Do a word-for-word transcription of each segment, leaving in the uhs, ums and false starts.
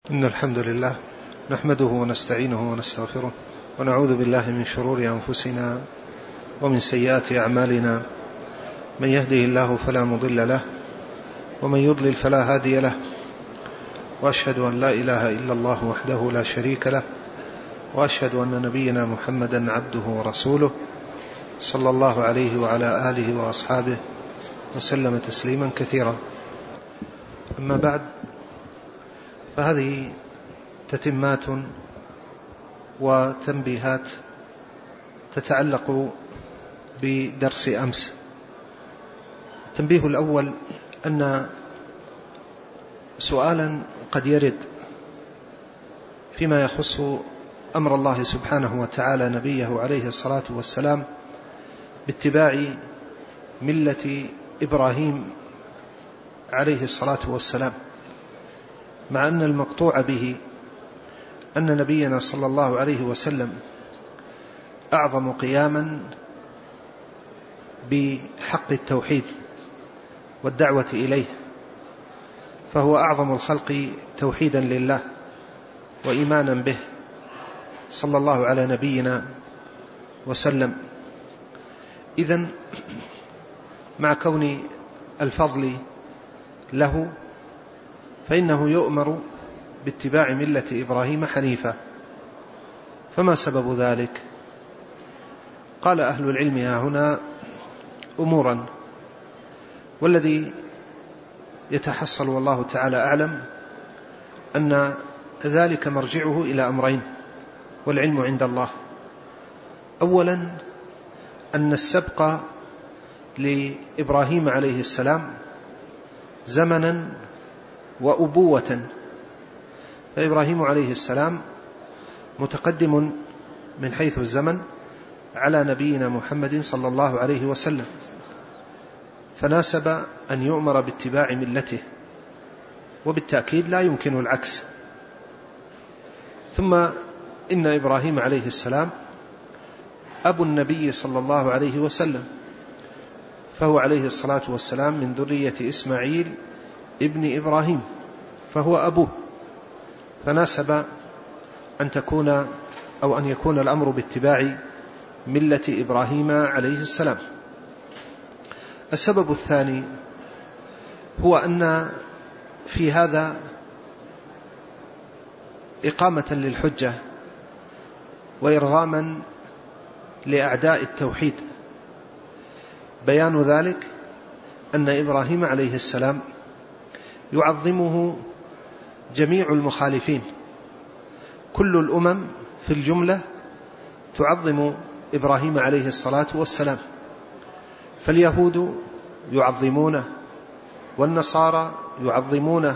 إن الحمد لله نحمده ونستعينه ونستغفره ونعوذ بالله من شرور أنفسنا ومن سيئات أعمالنا. من يهده الله فلا مضل له ومن يضلل فلا هادي له، وأشهد أن لا إله إلا الله وحده لا شريك له، وأشهد أن نبينا محمدا عبده ورسوله صلى الله عليه وعلى آله وأصحابه وسلم تسليما كثيرا. أما بعد، فهذه تتمات وتنبيهات تتعلق بدرس أمس. التنبيه الأول أن سؤالا قد يرد فيما يخص أمر الله سبحانه وتعالى نبيه عليه الصلاة والسلام باتباع ملة إبراهيم عليه الصلاة والسلام، مع أن المقطوع به أن نبينا صلى الله عليه وسلم أعظم قياما بحق التوحيد والدعوة إليه، فهو أعظم الخلق توحيدا لله وإيمانا به صلى الله على نبينا وسلم. إذن مع كون الفضل له فإنه يؤمر باتباع ملة إبراهيم حنيفا. فما سبب ذلك؟ قال أهل العلم هنا أمورا، والذي يتحصل والله تعالى أعلم أن ذلك مرجعه إلى أمرين والعلم عند الله. أولا، أن السبق لإبراهيم عليه السلام زمنا وأبوة، فإبراهيم عليه السلام متقدم من حيث الزمن على نبينا محمد صلى الله عليه وسلم، فناسب أن يؤمر باتباع ملته، وبالتأكيد لا يمكن العكس. ثم إن إبراهيم عليه السلام أبو النبي صلى الله عليه وسلم، فهو عليه الصلاة والسلام من ذرية إسماعيل ابن إبراهيم، فهو أبوه، فناسب أن تكون أو أن يكون الأمر باتباع ملة إبراهيم عليه السلام. السبب الثاني هو أن في هذا إقامة للحجة وإرغاما لأعداء التوحيد. بيان ذلك أن إبراهيم عليه السلام يعظمه جميع المخالفين، كل الأمم في الجملة تعظم إبراهيم عليه الصلاة والسلام، فاليهود يعظمونه، والنصارى يعظمونه،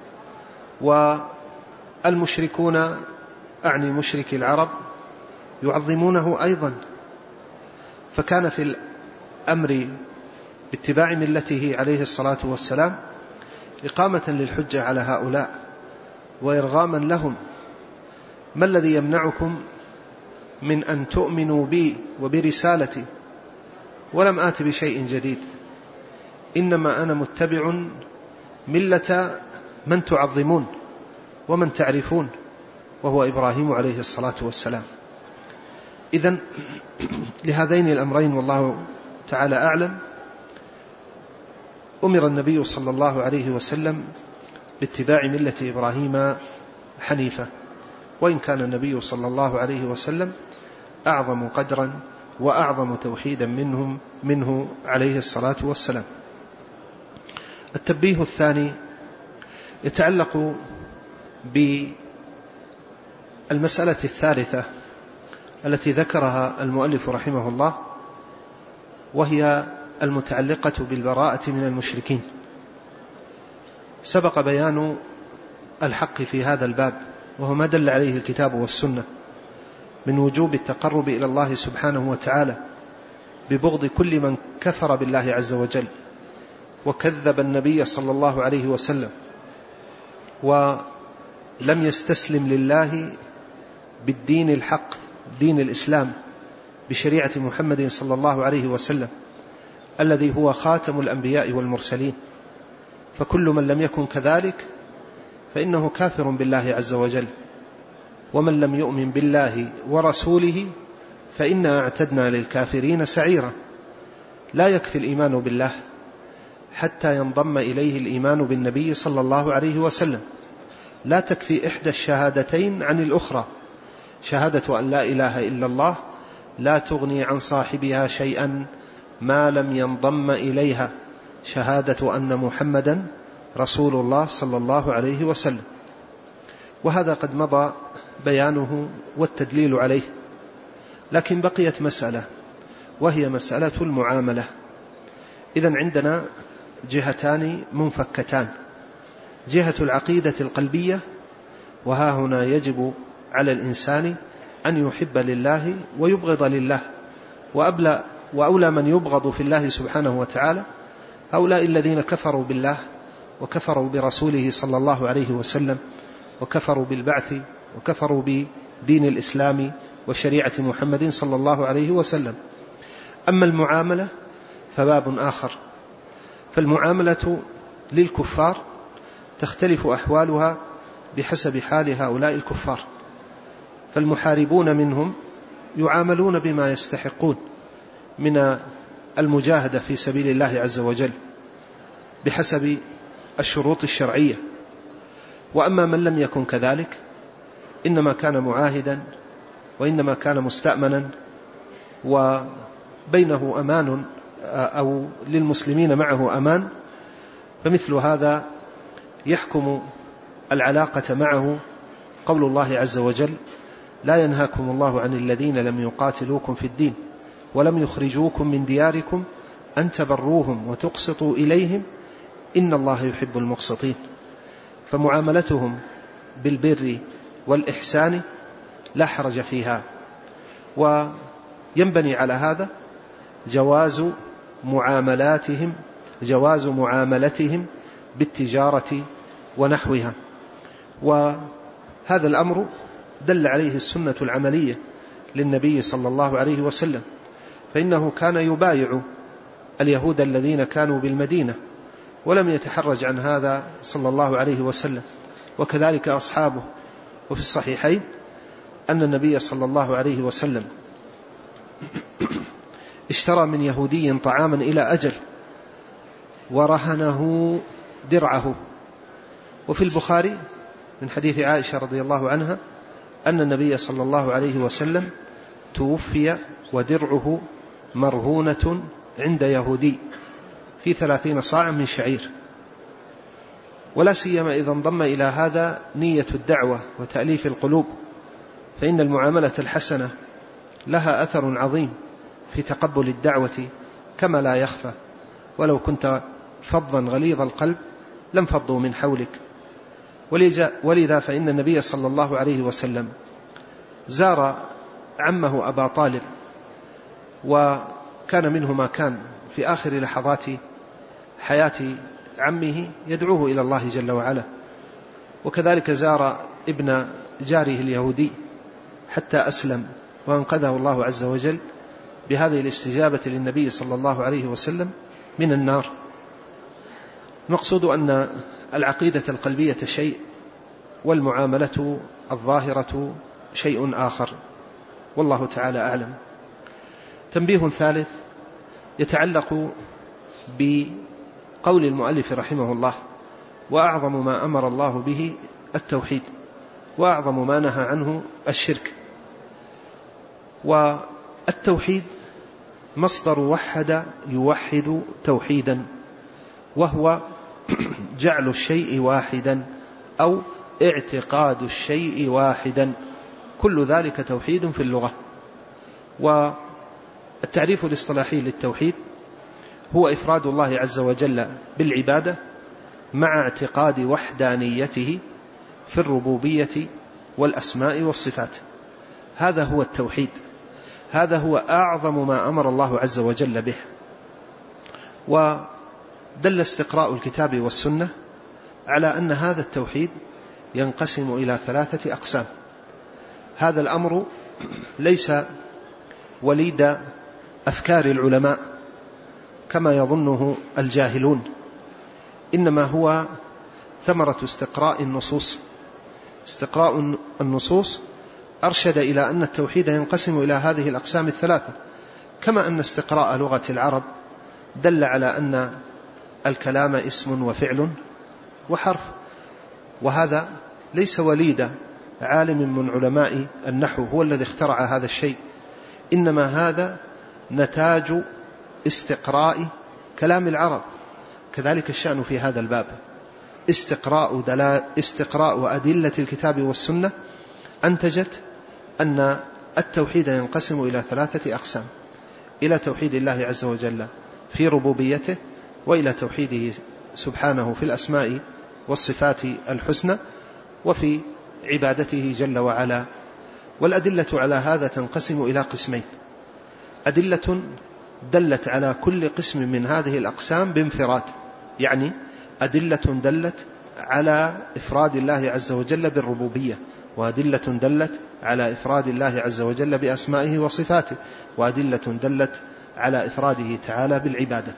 والمشركون أعني مشركي العرب يعظمونه أيضا. فكان في الأمر باتباع ملته عليه الصلاة والسلام إقامة للحجة على هؤلاء وإرغاما لهم. ما الذي يمنعكم من أن تؤمنوا بي وبرسالتي ولم آت بشيء جديد؟ إنما أنا متبع ملة من تعظمون ومن تعرفون، وهو إبراهيم عليه الصلاة والسلام. إذن لهذين الأمرين والله تعالى أعلم أمر النبي صلى الله عليه وسلم باتباع ملة إبراهيم حنيفة، وإن كان النبي صلى الله عليه وسلم أعظم قدرا وأعظم توحيدا منهم منه عليه الصلاة والسلام. التنبيه الثاني يتعلق بالمسألة الثالثة التي ذكرها المؤلف رحمه الله، وهي المتعلقة بالبراءة من المشركين. سبق بيان الحق في هذا الباب، وهو ما دل عليه الكتاب والسنة من وجوب التقرب إلى الله سبحانه وتعالى ببغض كل من كفر بالله عز وجل وكذب النبي صلى الله عليه وسلم ولم يستسلم لله بالدين الحق دين الإسلام بشريعة محمد صلى الله عليه وسلم الذي هو خاتم الأنبياء والمرسلين. فكل من لم يكن كذلك فإنه كافر بالله عز وجل. ومن لم يؤمن بالله ورسوله فإنا اعتدنا للكافرين سعيرا. لا يكفي الإيمان بالله حتى ينضم إليه الإيمان بالنبي صلى الله عليه وسلم. لا تكفي إحدى الشهادتين عن الأخرى. شهادة أن لا إله إلا الله لا تغني عن صاحبها شيئا ما لم ينضم إليها شهادة أن محمدا رسول الله صلى الله عليه وسلم. وهذا قد مضى بيانه والتدليل عليه، لكن بقيت مسألة وهي مسألة المعاملة. إذن عندنا جهتان منفكتان: جهة العقيدة القلبية، وها هنا يجب على الإنسان أن يحب لله ويبغض لله، وأبلى وأولى من يبغض في الله سبحانه وتعالى هؤلاء الذين كفروا بالله وكفروا برسوله صلى الله عليه وسلم، وكفروا بالبعث، وكفروا بدين الإسلام وشريعة محمد صلى الله عليه وسلم. أما المعاملة فباب آخر. فالمعاملة للكفار تختلف أحوالها بحسب حال هؤلاء الكفار. فالمحاربون منهم يعاملون بما يستحقون من المجاهدة في سبيل الله عز وجل بحسب الشروط الشرعية. وأما من لم يكن كذلك إنما كان معاهدا، وإنما كان مستأمنا، وبينه أمان أو للمسلمين معه أمان، فمثل هذا يحكم العلاقة معه قول الله عز وجل: لا ينهاكم الله عن الذين لم يقاتلوكم في الدين ولم يخرجوكم من دياركم أن تبروهم وتقسطوا إليهم إن الله يحب المقسطين. فمعاملتهم بالبر والإحسان لا حرج فيها. وينبني على هذا جواز معاملاتهم جواز معاملتهم بالتجارة ونحوها. وهذا الأمر دل عليه السنة العملية للنبي صلى الله عليه وسلم، فإنه كان يبايع اليهود الذين كانوا بالمدينة ولم يتحرج عن هذا صلى الله عليه وسلم، وكذلك أصحابه. وفي الصحيحين أن النبي صلى الله عليه وسلم اشترى من يهودي طعاما إلى أجل ورهنه درعه. وفي البخاري من حديث عائشة رضي الله عنها أن النبي صلى الله عليه وسلم توفي ودرعه مرهونة عند يهودي في ثلاثين صاعا من شعير. ولا سيما إذا انضم إلى هذا نية الدعوة وتأليف القلوب، فإن المعاملة الحسنة لها أثر عظيم في تقبل الدعوة كما لا يخفى. ولو كنت فظا غليظ القلب لم فضوا من حولك. ولذا فإن النبي صلى الله عليه وسلم زار عمه أبا طالب، وكان منه ما كان في آخر لحظات حياة عمه يدعوه إلى الله جل وعلا. وكذلك زار ابن جاره اليهودي حتى أسلم وأنقذه الله عز وجل بهذه الاستجابة للنبي صلى الله عليه وسلم من النار. نقصد أن العقيدة القلبية شيء، والمعاملة الظاهرة شيء آخر، والله تعالى أعلم. تنبيه ثالث يتعلق بقول المؤلف رحمه الله: وأعظم ما أمر الله به التوحيد، وأعظم ما نهى عنه الشرك. والتوحيد مصدر وحد يوحد توحيدا، وهو جعل الشيء واحدا أو اعتقاد الشيء واحدا، كل ذلك توحيد في اللغة. والتعريف الاصطلاحي للتوحيد هو إفراد الله عز وجل بالعبادة مع اعتقاد وحدانيته في الربوبية والأسماء والصفات. هذا هو التوحيد، هذا هو أعظم ما أمر الله عز وجل به. ودل استقراء الكتاب والسنة على أن هذا التوحيد ينقسم إلى ثلاثة أقسام. هذا الأمر ليس وليد أفكار العلماء كما يظنه الجاهلون، إنما هو ثمرة استقراء النصوص. استقراء النصوص أرشد إلى أن التوحيد ينقسم إلى هذه الأقسام الثلاثة، كما أن استقراء لغة العرب دل على أن الكلام اسم وفعل وحرف، وهذا ليس وليد عالم من علماء النحو هو الذي اخترع هذا الشيء، إنما هذا نتاج استقراء كلام العرب. كذلك الشأن في هذا الباب، استقراء, استقراء أدلة الكتاب والسنة أنتجت أن التوحيد ينقسم إلى ثلاثة أقسام: إلى توحيد الله عز وجل في ربوبيته، وإلى توحيده سبحانه في الأسماء والصفات الحسنى، وفي عبادته جل وعلا. والأدلة على هذا تنقسم إلى قسمين: أدلة دلت على كل قسم من هذه الأقسام بانفراد، يعني أدلة دلت على إفراد الله عز وجل بالربوبية، وأدلة دلت على إفراد الله عز وجل بأسمائه وصفاته، وأدلة دلت على إفراده تعالى بالعبادة.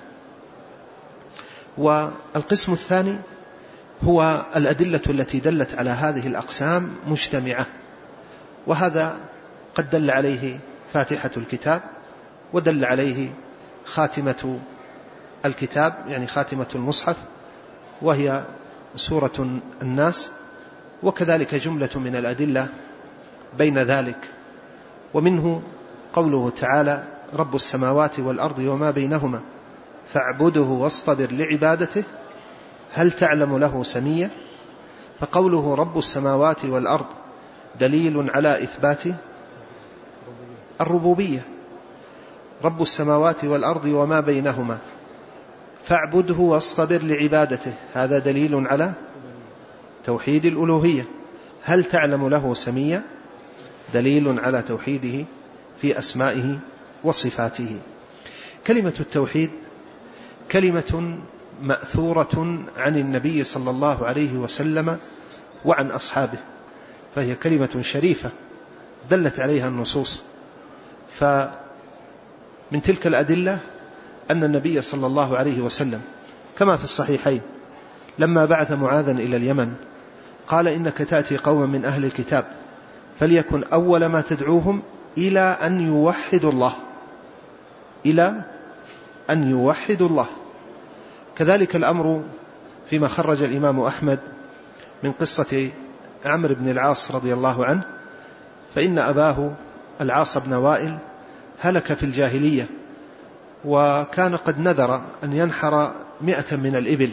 والقسم الثاني هو الأدلة التي دلت على هذه الأقسام مجتمعة، وهذا قد دل عليه فاتحة الكتاب، ودل عليه خاتمة الكتاب يعني خاتمة المصحف وهي سورة الناس، وكذلك جملة من الأدلة بين ذلك. ومنه قوله تعالى: رب السماوات والأرض وما بينهما فاعبده واصطبر لعبادته هل تعلم له سميا. فقوله رب السماوات والأرض دليل على إثبات الربوبية، رب السماوات والأرض وما بينهما فاعبده واصطبر لعبادته، هذا دليل على توحيد الألوهية. هل تعلم له سميا، دليل على توحيده في أسمائه وصفاته. كلمة التوحيد كلمة مأثورة عن النبي صلى الله عليه وسلم وعن أصحابه، فهي كلمة شريفة دلت عليها النصوص. فمن تلك الأدلة أن النبي صلى الله عليه وسلم كما في الصحيحين لما بعث معاذا إلى اليمن قال: إنك تأتي قوما من أهل الكتاب فليكن أول ما تدعوهم إلى أن يوحدوا الله، إلى أن يوحدوا الله. كذلك الأمر فيما خرج الإمام أحمد من قصة عمرو بن العاص رضي الله عنه، فإن أباه العاص بن وائل هلك في الجاهلية، وكان قد نذر أن ينحر مئة من الإبل،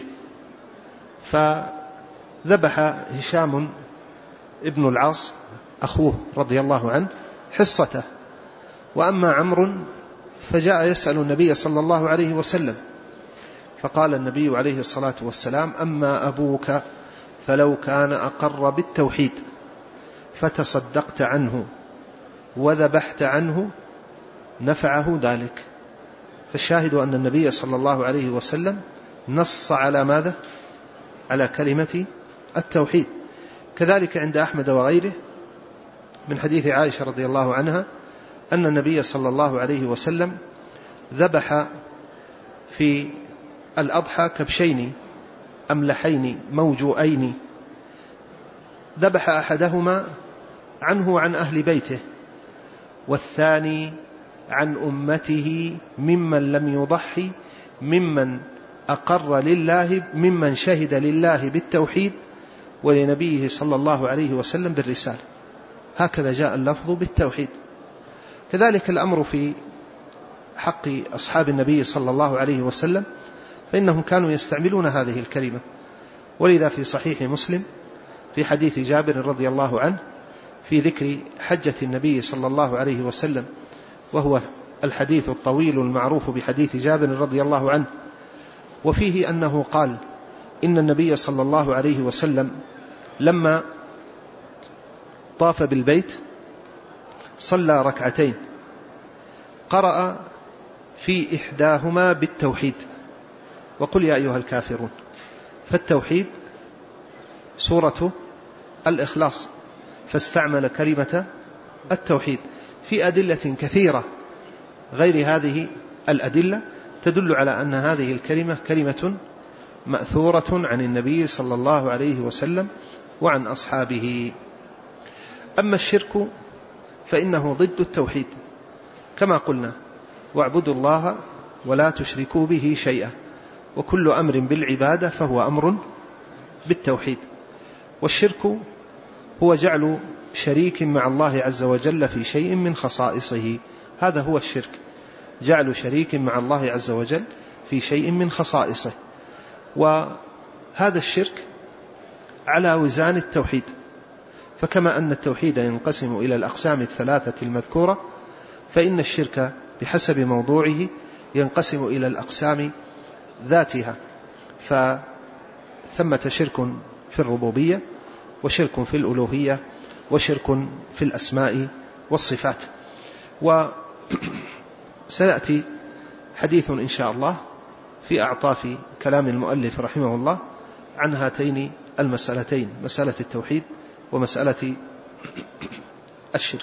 فذبح هشام ابن العاص أخوه رضي الله عنه حصته، وأما عمرو فجاء يسأل النبي صلى الله عليه وسلم، فقال النبي عليه الصلاة والسلام: أما أبوك فلو كان أقر بالتوحيد فتصدقت عنه وذبحت عنه نفعه ذلك. فالشاهد أن النبي صلى الله عليه وسلم نص على ماذا؟ على كلمة التوحيد. كذلك عند أحمد وغيره من حديث عائشة رضي الله عنها أن النبي صلى الله عليه وسلم ذبح في الأضحى كبشين أملحين موجوئين، ذبح أحدهما عنه وعن أهل بيته، والثاني عن أمته ممن لم يضحي ممن أقر لله ممن شهد لله بالتوحيد ولنبيه صلى الله عليه وسلم بالرسالة. هكذا جاء اللفظ بالتوحيد. كذلك الأمر في حق أصحاب النبي صلى الله عليه وسلم، فإنهم كانوا يستعملون هذه الكلمة، ولذا في صحيح مسلم في حديث جابر رضي الله عنه في ذكر حجة النبي صلى الله عليه وسلم، وهو الحديث الطويل المعروف بحديث جابر رضي الله عنه، وفيه أنه قال: إن النبي صلى الله عليه وسلم لما طاف بالبيت صلى ركعتين قرأ في إحداهما بالتوحيد وقل يا أيها الكافرون. فالتوحيد سورة الإخلاص، فاستعمل كلمة التوحيد في أدلة كثيرة غير هذه الأدلة تدل على أن هذه الكلمة كلمة مأثورة عن النبي صلى الله عليه وسلم وعن أصحابه. أما الشرك فإنه ضد التوحيد كما قلنا: واعبدوا الله ولا تشركوا به شيئا، وكل أمر بالعبادة فهو أمر بالتوحيد. والشرك هو جعل شريك مع الله عز وجل في شيء من خصائصه، هذا هو الشرك، جعل شريك مع الله عز وجل في شيء من خصائصه. وهذا الشرك على وزان التوحيد، فكما أن التوحيد ينقسم إلى الأقسام الثلاثة المذكورة، فإن الشرك بحسب موضوعه ينقسم إلى الأقسام ذاتها، فثمة شرك في الربوبية، وشرك في الألوهية، وشرك في الأسماء والصفات. وسيأتي حديث إن شاء الله في أعطاف كلام المؤلف رحمه الله عن هاتين المسألتين، مسألة التوحيد ومسألة الشرك.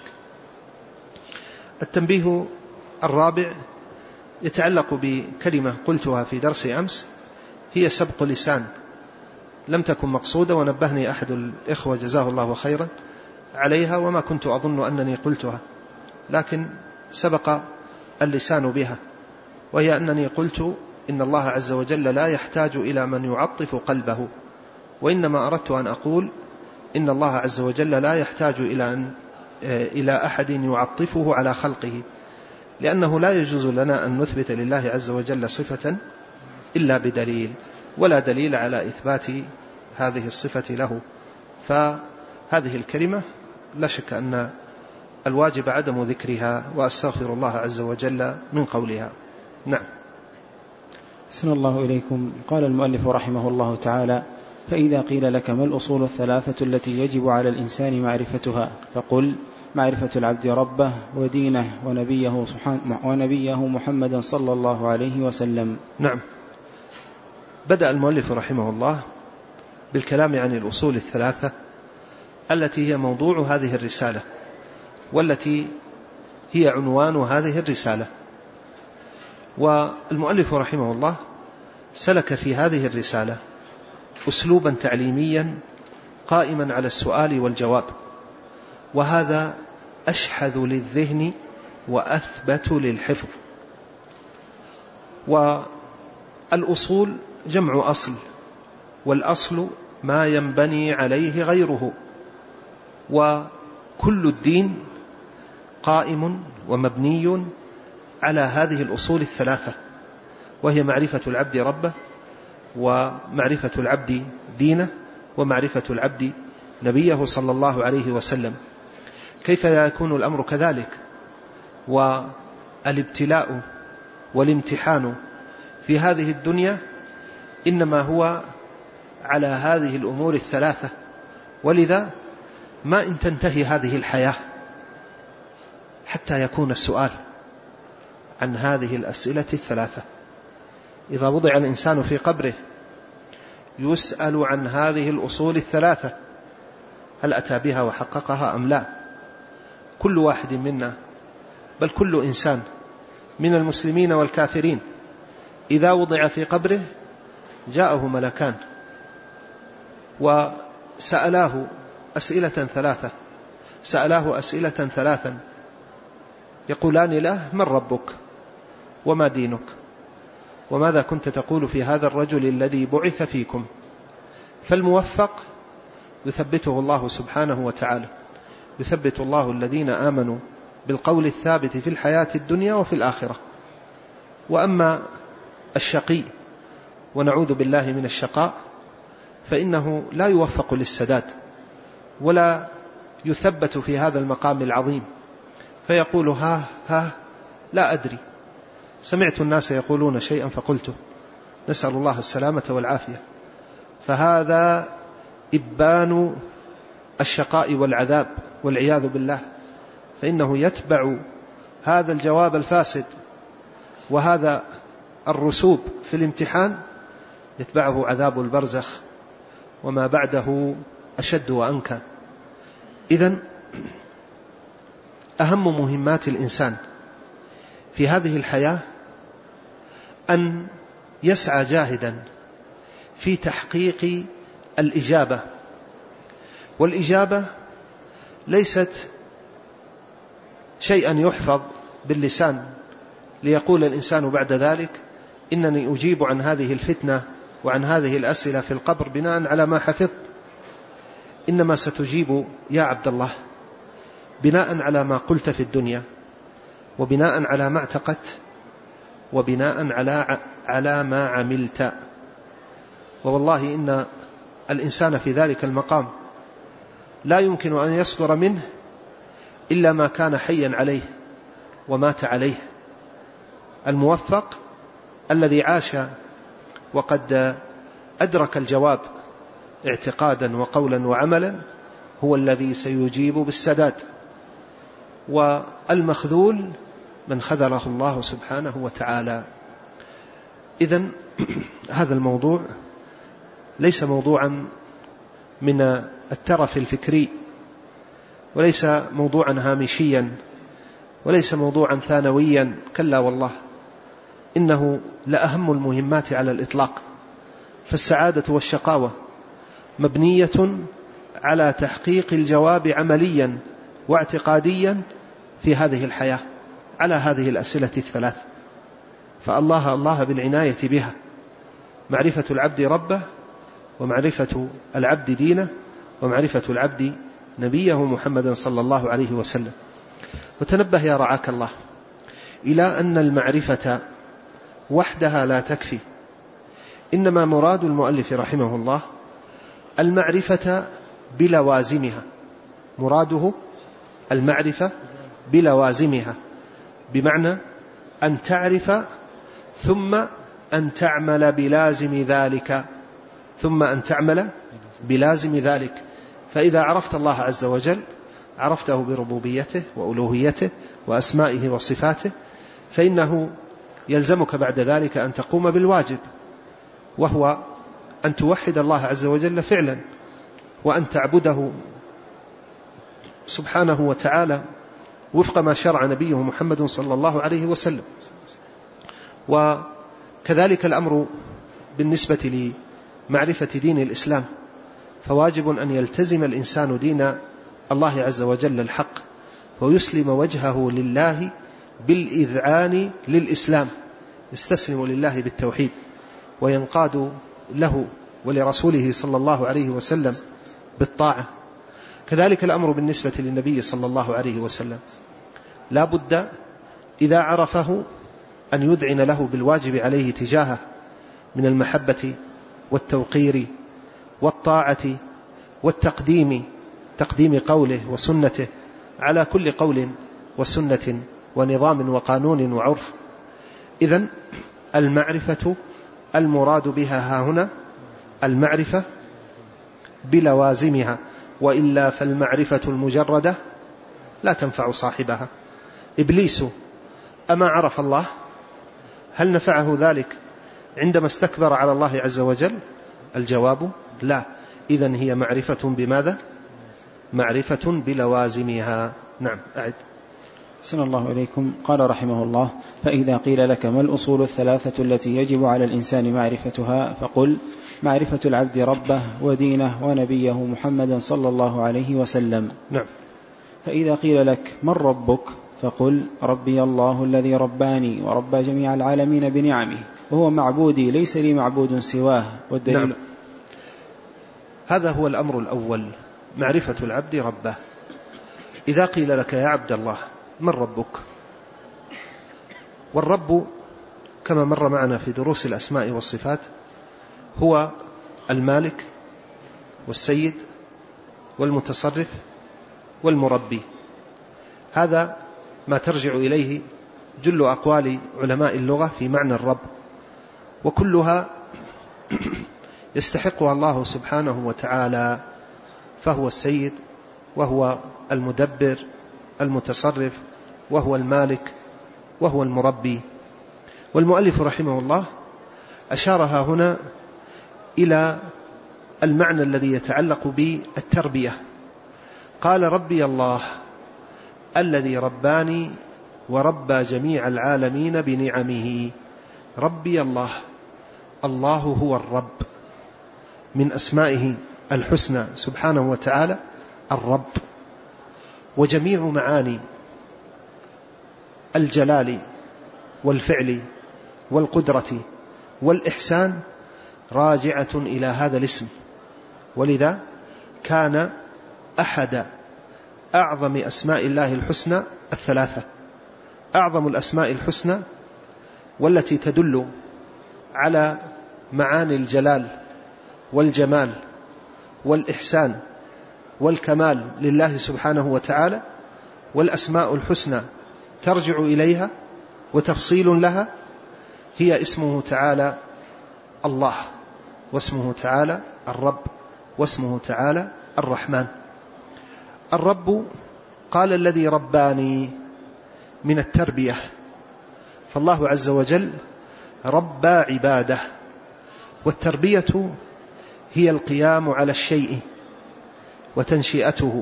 التنبيه الرابع يتعلق بكلمة قلتها في درس أمس، هي سبق لسان، لم تكن مقصودة، ونبهني أحد الإخوة جزاه الله خيرا عليها، وما كنت أظن أنني قلتها، لكن سبق اللسان بها، وهي أنني قلت إن الله عز وجل لا يحتاج إلى من يعطف قلبه، وإنما أردت أن أقول إن الله عز وجل لا يحتاج إلى أن إلى أحد يعطفه على خلقه، لأنه لا يجوز لنا أن نثبت لله عز وجل صفة إلا بدليل، ولا دليل على إثبات هذه الصفة له. فهذه الكلمة لا شك أن الواجب عدم ذكرها، وأستغفر الله عز وجل من قولها. نعم. أحسن الله إليكم. قال المؤلف رحمه الله تعالى: فإذا قيل لك ما الأصول الثلاثة التي يجب على الإنسان معرفتها؟ فقل: معرفة العبد ربه ودينه ونبيه, ونبيه محمدا صلى الله عليه وسلم. نعم. بدأ المؤلف رحمه الله بالكلام عن الأصول الثلاثة التي هي موضوع هذه الرسالة، والتي هي عنوان هذه الرسالة. والمؤلف رحمه الله سلك في هذه الرسالة أسلوبا تعليميا قائما على السؤال والجواب، وهذا أشحذ للذهن وأثبت للحفظ. والأصول جمع أصل، والأصل ما ينبني عليه غيره، وكل الدين قائم ومبني على هذه الأصول الثلاثة، وهي معرفة العبد ربه، ومعرفة العبد دينه، ومعرفة العبد نبيه صلى الله عليه وسلم. كيف يكون الأمر كذلك؟ والابتلاء والامتحان في هذه الدنيا إنما هو على هذه الأمور الثلاثة، ولذا ما إن تنتهي هذه الحياة حتى يكون السؤال عن هذه الأسئلة الثلاثة. إذا وضع الإنسان في قبره يسأل عن هذه الأصول الثلاثة، هل أتى بها وحققها أم لا؟ كل واحد منا، بل كل إنسان من المسلمين والكافرين، إذا وضع في قبره جاءه ملكان وسألاه أسئلة ثلاثة سألاه أسئلة ثلاثا يقولان له: من ربك؟ وما دينك؟ وماذا كنت تقول في هذا الرجل الذي بعث فيكم؟ فالموفق يثبته الله سبحانه وتعالى، يثبت الله الذين آمنوا بالقول الثابت في الحياة الدنيا وفي الآخرة. وأما الشقي، ونعوذ بالله من الشقاء، فإنه لا يوفق للسداد ولا يثبت في هذا المقام العظيم، فيقول: ها ها لا أدري، سمعت الناس يقولون شيئا فقلته، نسأل الله السلامة والعافية. فهذا إبان الشقاء والعذاب والعياذ بالله، فإنه يتبع هذا الجواب الفاسد وهذا الرسوب في الامتحان يتبعه عذاب البرزخ وما بعده أشد وأنكى. إذن أهم مهمات الإنسان في هذه الحياة أن يسعى جاهدا في تحقيق الإجابة. والإجابة ليست شيئا يحفظ باللسان ليقول الإنسان بعد ذلك إنني أجيب عن هذه الفتنة وعن هذه الأسئلة في القبر بناء على ما حفظت. إنما ستجيب يا عبد الله بناء على ما قلت في الدنيا، وبناء على ما اعتقدت، وبناء على على ما عملت. ووالله إن الإنسان في ذلك المقام لا يمكن أن يصدر منه إلا ما كان حيا عليه ومات عليه. الموفق الذي عاش وقد أدرك الجواب اعتقادا وقولا وعملا هو الذي سيجيب بالسداد. والمخذول من خذله الله سبحانه وتعالى. إذن هذا الموضوع ليس موضوعا من الترف الفكري، وليس موضوعا هامشيا، وليس موضوعا ثانويا، كلا والله، إنه لأهم المهمات على الإطلاق. فالسعادة والشقاوة مبنية على تحقيق الجواب عمليا واعتقاديا في هذه الحياة على هذه الأسئلة الثلاث. فالله الله بالعناية بها: معرفة العبد ربه، ومعرفة العبد دينه، ومعرفة العبد نبيه محمد صلى الله عليه وسلم. وتنبه يا رعاك الله إلى أن المعرفة وحدها لا تكفي، إنما مراد المؤلف رحمه الله المعرفة بلوازمها. مراده المعرفة بلوازمها، بمعنى أن تعرف ثم أن تعمل بلازم ذلك، ثم أن تعمل بلازم ذلك. فإذا عرفت الله عز وجل عرفته بربوبيته وألوهيته وأسمائه وصفاته، فإنه يلزمك بعد ذلك أن تقوم بالواجب، وهو أن توحد الله عز وجل فعلا، وأن تعبده سبحانه وتعالى وفق ما شرع نبيه محمد صلى الله عليه وسلم. وكذلك الأمر بالنسبة لمعرفة دين الإسلام، فواجب أن يلتزم الإنسان دين الله عز وجل الحق، ويسلم وجهه لله بالإذعان للإسلام، يستسلم لله بالتوحيد وينقاد له ولرسوله صلى الله عليه وسلم بالطاعة. كذلك الأمر بالنسبة للنبي صلى الله عليه وسلم، لا بد إذا عرفه أن يذعن له بالواجب عليه تجاهه من المحبة والتوقير والطاعة والتقديم، تقديم قوله وسنته على كل قول وسنة ونظام وقانون وعرف. إذن المعرفة المراد بها ها هنا المعرفة بلوازمها، وإلا فالمعرفة المجردة لا تنفع صاحبها. إبليس أما عرف الله؟ هل نفعه ذلك عندما استكبر على الله عز وجل؟ الجواب لا. إذن هي معرفة بماذا؟ معرفة بلوازمها. نعم أعد. أحسن الله إليكم. قال رحمه الله: فإذا قيل لك ما الأصول الثلاثة التي يجب على الإنسان معرفتها؟ فقل: معرفة العبد ربه ودينه ونبيه محمدا صلى الله عليه وسلم. نعم. فإذا قيل لك من ربك؟ فقل: ربي الله الذي رباني وربى جميع العالمين بنعمه، وهو معبودي ليس لي معبود سواه. والدليل نعم. هذا هو الأمر الأول، معرفة العبد ربه. إذا قيل لك يا عبد الله من ربك؟ والرب كما مر معنا في دروس الأسماء والصفات هو المالك والسيد والمتصرف والمربي. هذا ما ترجع إليه جل أقوال علماء اللغة في معنى الرب، وكلها يستحقها الله سبحانه وتعالى، فهو السيد وهو المدبر المتصرف وهو المالك وهو المربي. والمؤلف رحمه الله أشارها هنا إلى المعنى الذي يتعلق بالتربية. قال: ربي الله الذي رباني وربى جميع العالمين بنعمه. ربي الله، الله هو الرب من أسمائه الحسنى سبحانه وتعالى الرب. وجميع معاني الجلال والفعل والقدرة والإحسان راجعة إلى هذا الاسم، ولذا كان أحد أعظم أسماء الله الحسنى الثلاثة. أعظم الأسماء الحسنى والتي تدل على معاني الجلال والجمال والإحسان والكمال لله سبحانه وتعالى، والأسماء الحسنى ترجع إليها وتفصيل لها، هي اسمه تعالى الله، واسمه تعالى الرب، واسمه تعالى الرحمن. الرب قال الذي رباني من التربية، فالله عز وجل ربى عباده، والتربية هي القيام على الشيء وتنشئته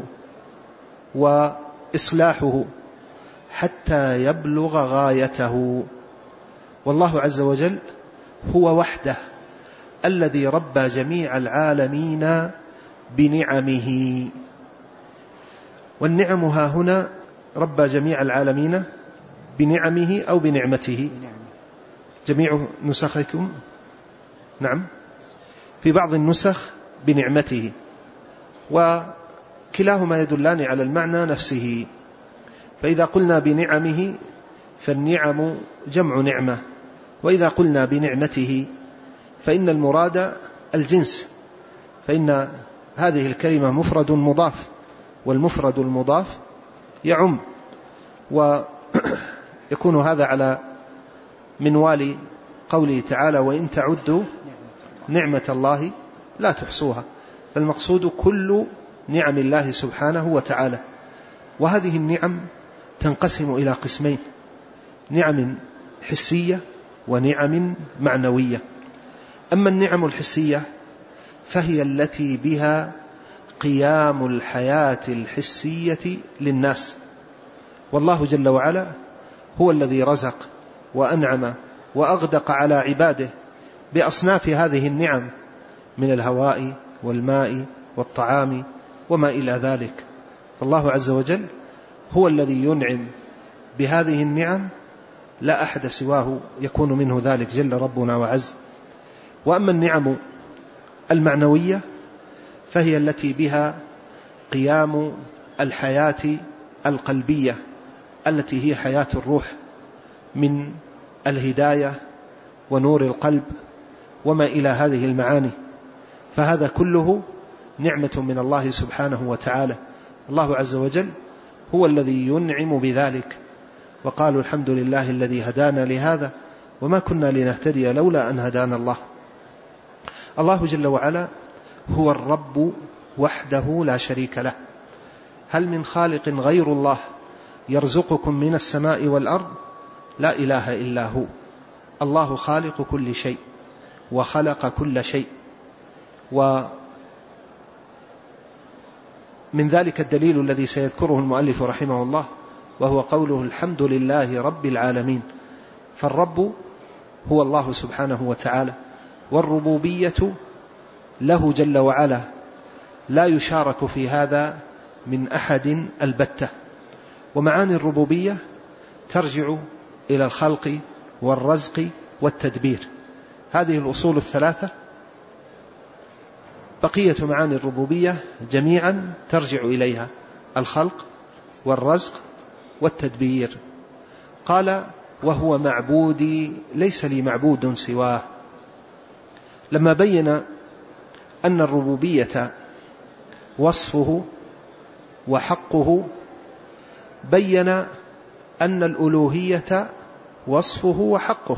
وإصلاحه حتى يبلغ غايته. والله عز وجل هو وحده الذي ربى جميع العالمين بنعمه. والنعم ها هنا ربى جميع العالمين بنعمه أو بنعمته، جميع نسخكم نعم، في بعض النسخ بنعمته، وكلاهما يدلان على المعنى نفسه. فإذا قلنا بنعمه فالنعم جمع نعمة، وإذا قلنا بنعمته فإن المراد الجنس، فإن هذه الكلمة مفرد مضاف، والمفرد المضاف يعم، ويكون هذا على منوال قوله تعالى وإن تعدوا نعمة الله لا تحصوها، فالمقصود كل نعم الله سبحانه وتعالى. وهذه النعم تنقسم إلى قسمين: نعم حسية ونعم معنوية. أما النعم الحسية فهي التي بها قيام الحياة الحسية للناس، والله جل وعلا هو الذي رزق وأنعم وأغدق على عباده بأصناف هذه النعم من الهواء والماء والطعام وما إلى ذلك. فالله عز وجل هو الذي ينعم بهذه النعم، لا أحد سواه يكون منه ذلك جل ربنا وعز. وأما النعم المعنوية فهي التي بها قيام الحياة القلبية التي هي حياة الروح من الهداية ونور القلب وما إلى هذه المعاني، فهذا كله نعمة من الله سبحانه وتعالى. الله عز وجل هو الذي ينعم بذلك، وقالوا الحمد لله الذي هدانا لهذا وما كنا لنهتدي لولا أن هدانا الله. الله جل وعلا هو الرب وحده لا شريك له. هل من خالق غير الله يرزقكم من السماء والأرض؟ لا إله إلا هو. الله خالق كل شيء وخلق كل شيء. ومن ذلك الدليل الذي سيذكره المؤلف رحمه الله، وهو قوله الحمد لله رب العالمين. فالرب هو الله سبحانه وتعالى، والربوبية له جل وعلا، لا يشارك في هذا من أحد البتة. ومعاني الربوبية ترجع إلى الخلق والرزق والتدبير، هذه الأصول الثلاثة. بقية معاني الربوبية جميعا ترجع إليها: الخلق والرزق والتدبير. قال وهو معبودي ليس لي معبود سواه. لما بين أن الربوبية وصفه وحقه، بين أن الألوهية وصفه وحقه،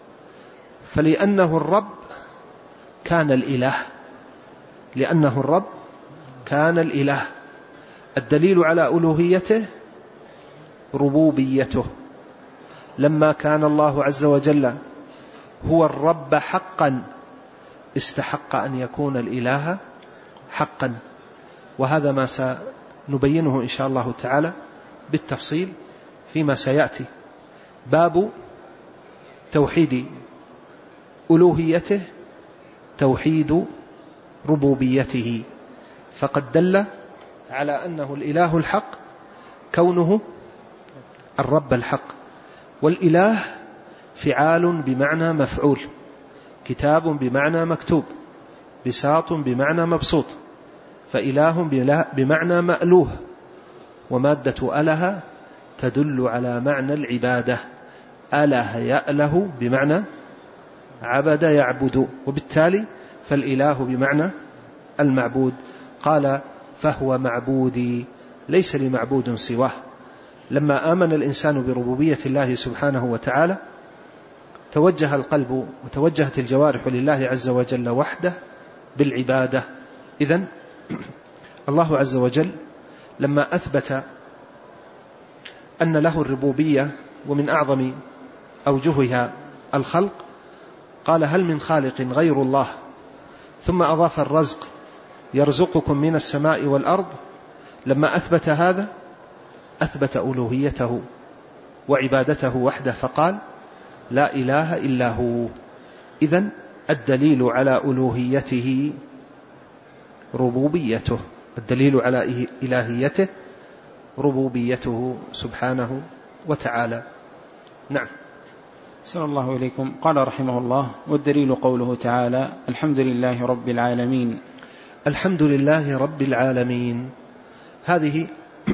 فلأنه الرب كان الإله، لأنه الرب كان الإله. الدليل على ألوهيته ربوبيته. لما كان الله عز وجل هو الرب حقا استحق أن يكون الإله حقا، وهذا ما سنبينه إن شاء الله تعالى بالتفصيل فيما سيأتي. باب توحيد ألوهيته توحيد ربوبيته، فقد دل على أنه الإله الحق كونه الرب الحق. والإله فعال بمعنى مفعول، كتاب بمعنى مكتوب، بساط بمعنى مبسوط، فإله بمعنى مألوه، ومادة أله تدل على معنى العبادة، أله يأله بمعنى عبد يعبد، وبالتالي فالإله بمعنى المعبود. قال فهو معبودي ليس لمعبود سواه. لما آمن الإنسان بربوبية الله سبحانه وتعالى توجه القلب وتوجهت الجوارح لله عز وجل وحده بالعبادة. إذن الله عز وجل لما أثبت أن له الربوبية ومن أعظم أوجهها الخلق قال هل من خالق غير الله، ثم أضاف الرزق يرزقكم من السماء والأرض. لما أثبت هذا أثبت ألوهيته وعبادته وحده فقال لا إله إلا هو. إذن الدليل على ألوهيته ربوبيته، الدليل على إلهيته ربوبيته سبحانه وتعالى. نعم. أحسن الله إليكم. قال رحمه الله والدليل قوله تعالى الحمد لله رب العالمين. الحمد لله رب العالمين، هذه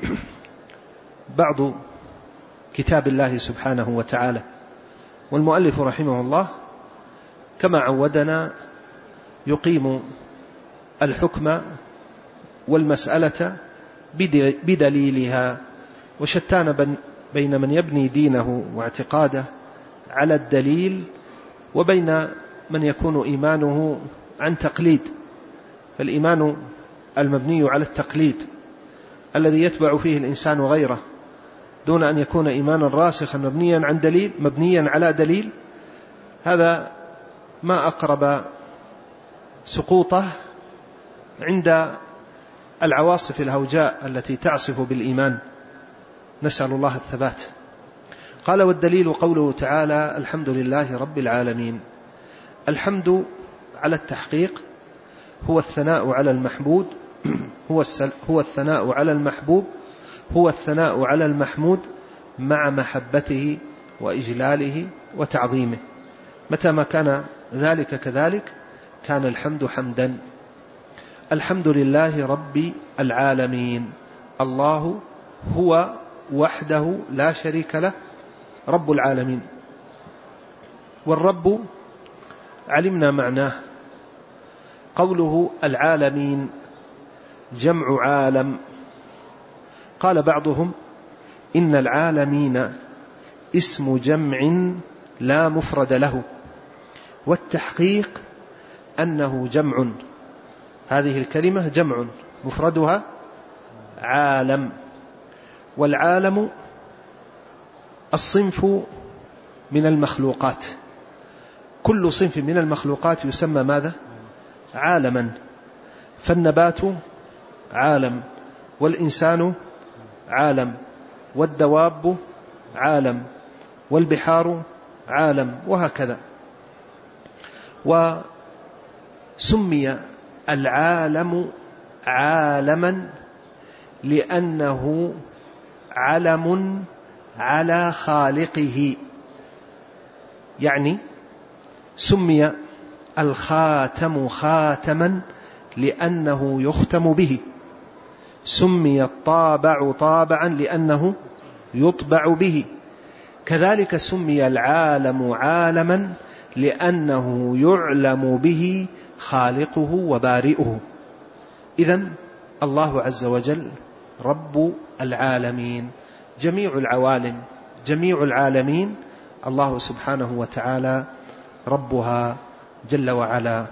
بعض كتاب الله سبحانه وتعالى، والمؤلف رحمه الله كما عودنا يقيم الحكم والمسألة بدليلها، وشتان بين من يبني دينه واعتقاده على الدليل وبين من يكون إيمانه عن تقليد. فالإيمان المبني على التقليد الذي يتبع فيه الإنسان غيره دون أن يكون إيمانا راسخا مبنيا عن دليل مبنيا على دليل، هذا ما أقرب سقوطه عند العواصف الهوجاء التي تعصف بالإيمان، نسأل الله الثبات. قال والدليل قوله تعالى الحمد لله رب العالمين. الحمد على التحقيق هو الثناء على المحمود، هو, هو الثناء على المحبوب، هو الثناء على المحمود مع محبته وإجلاله وتعظيمه. متى ما كان ذلك كذلك كان الحمد حمدا. الحمد لله رب العالمين، الله هو وحده لا شريك له رب العالمين. والرب علمنا معناه، قوله العالمين جمع عالم. قال بعضهم إن العالمين اسم جمع لا مفرد له، والتحقيق أنه جمع، هذه الكلمة جمع مفردها عالم. والعالم الصنف من المخلوقات، كل صنف من المخلوقات يسمى ماذا؟ عالما. فالنبات عالم، والإنسان عالم، والدواب عالم، والبحار عالم، وهكذا. وسمي العالم عالما لأنه علم على خالقه، يعني سمي الخاتم خاتما لأنه يختم به، سمي الطابع طابعا لأنه يطبع به، كذلك سمي العالم عالما لأنه يعلم به خالقه وبارئه. إذن الله عز وجل رب العالمين، جميع العوالم جميع العالمين الله سبحانه وتعالى ربها جل وعلا.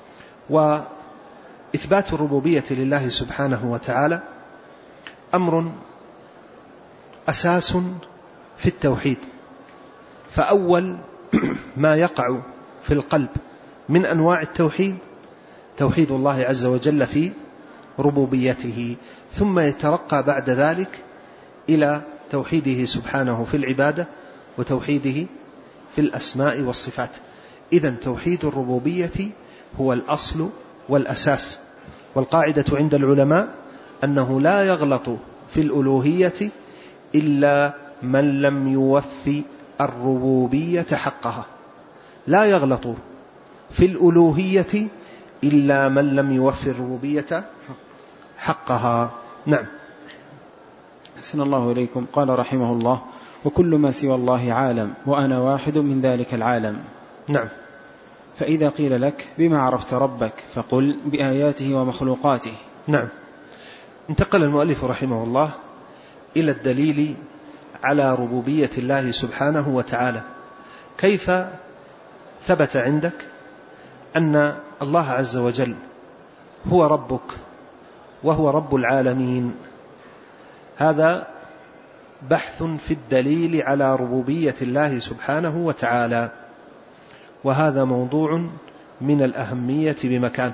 وإثبات الربوبية لله سبحانه وتعالى أمر أساس في التوحيد، فأول ما يقع في القلب من أنواع التوحيد توحيد الله عز وجل في ربوبيته، ثم يترقى بعد ذلك إلى توحيده سبحانه في العبادة وتوحيده في الأسماء والصفات. إذن توحيد الربوبية هو الأصل والأساس. والقاعدة عند العلماء أنه لا يغلط في الألوهية إلا من لم يوفي الربوبية حقها، لا يغلط في الألوهية إلا من لم يوفي الربوبية حقها. نعم. أحسن الله إليكم. قال رحمه الله: وكل ما سوى الله عالم وأنا واحد من ذلك العالم. نعم. فإذا قيل لك بما عرفت ربك فقل بآياته ومخلوقاته. نعم. انتقل المؤلف رحمه الله إلى الدليل على ربوبية الله سبحانه وتعالى. كيف ثبت عندك أن الله عز وجل هو ربك وهو رب العالمين؟ هذا بحث في الدليل على ربوبية الله سبحانه وتعالى، وهذا موضوع من الأهمية بمكان،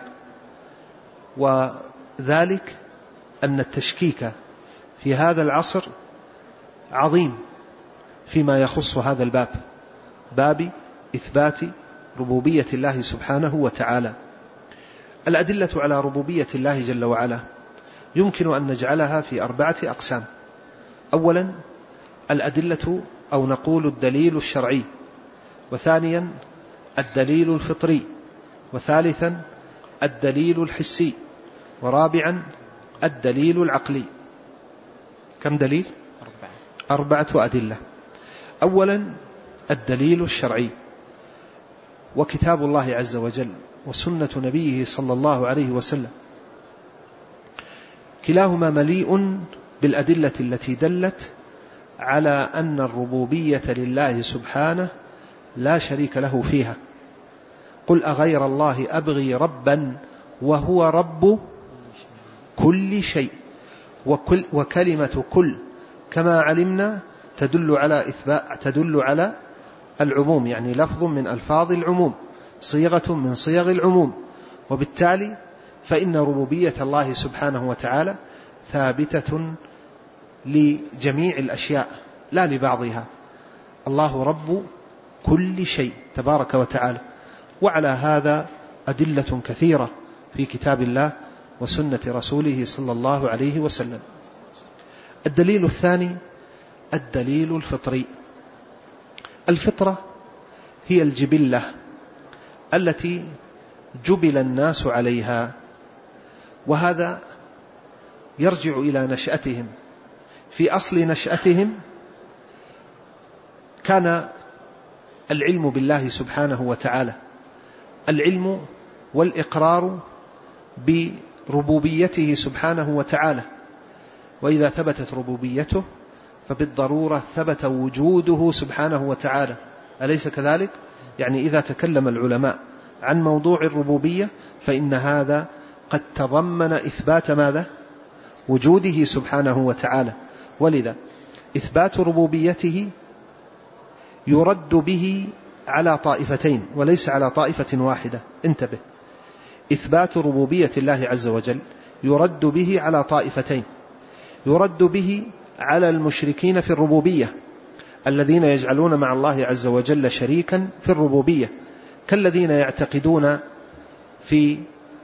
وذلك أن التشكيك في هذا العصر عظيم فيما يخص هذا الباب، باب إثبات ربوبية الله سبحانه وتعالى. الأدلة على ربوبية الله جل وعلا يمكن أن نجعلها في أربعة أقسام. أولا الأدلة أو نقول الدليل الشرعي، وثانيا الدليل الفطري، وثالثا الدليل الحسي، ورابعا الدليل العقلي. كم دليل؟ أربعة أدلة. أولا الدليل الشرعي، وكتاب الله عز وجل وسنة نبيه صلى الله عليه وسلم، كلاهما مليء بالأدلة التي دلت على أن الربوبية لله سبحانه لا شريك له فيها. قل أغير الله أبغي ربا وهو رب كل شيء. وكل وكلمة كل كما علمنا تدل على إثبات، تدل على العموم، يعني لفظ من ألفاظ العموم، صيغة من صيغ العموم، وبالتالي فإن ربوبية الله سبحانه وتعالى ثابتة لجميع الأشياء لا لبعضها. الله رب كل شيء تبارك وتعالى، وعلى هذا أدلة كثيرة في كتاب الله وسنة رسوله صلى الله عليه وسلم. الدليل الثاني الدليل الفطري. الفطرة هي الجبلة التي جبل الناس عليها، وهذا يرجع إلى نشأتهم. في أصل نشأتهم كان العلم بالله سبحانه وتعالى، العلم والإقرار بربوبيته سبحانه وتعالى، وإذا ثبتت ربوبيته فبالضرورة ثبت وجوده سبحانه وتعالى، أليس كذلك؟ يعني إذا تكلم العلماء عن موضوع الربوبية فإن هذا قد تضمن إثبات ماذا؟ وجوده سبحانه وتعالى. ولذا إثبات ربوبيته يرد به على طائفتين وليس على طائفة واحدة. انتبه، إثبات ربوبية الله عز وجل يرد به على طائفتين، يرد به على المشركين في الربوبية الذين يجعلون مع الله عز وجل شريكا في الربوبية، كالذين يعتقدون في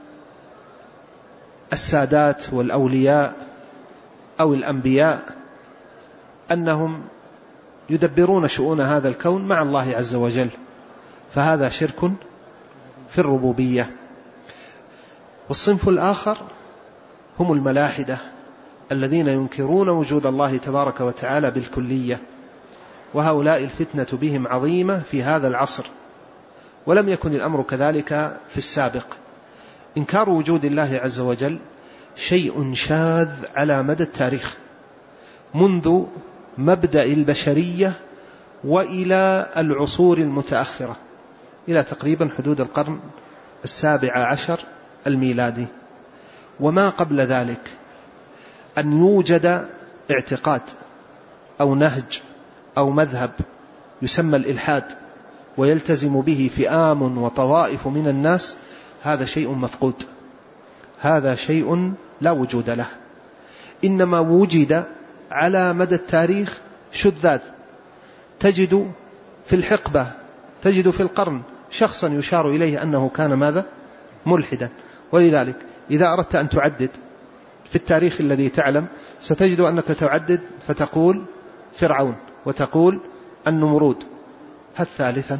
السادات والأولياء أو الأنبياء أنهم يدبرون شؤون هذا الكون مع الله عز وجل، فهذا شرك في الربوبية. والصنف الآخر هم الملاحدة الذين ينكرون وجود الله تبارك وتعالى بالكلية، وهؤلاء الفتنة بهم عظيمة في هذا العصر، ولم يكن الأمر كذلك في السابق. إنكار وجود الله عز وجل شيء شاذ على مدى التاريخ منذ مبدأ البشرية وإلى العصور المتأخرة، إلى تقريبا حدود القرن السابع عشر الميلادي. وما قبل ذلك أن يوجد اعتقاد أو نهج أو مذهب يسمى الإلحاد ويلتزم به فئام وطوائف من الناس، هذا شيء مفقود، هذا شيء لا وجود له. إنما وجد على مدى التاريخ شذاذ، تجد في الحقبة، تجد في القرن شخصا يشار إليه أنه كان ماذا؟ ملحدا، ولذلك إذا أردت أن تعدد في التاريخ الذي تعلم ستجد أنك تعدد فتقول فرعون وتقول النمرود. هل ثالثا؟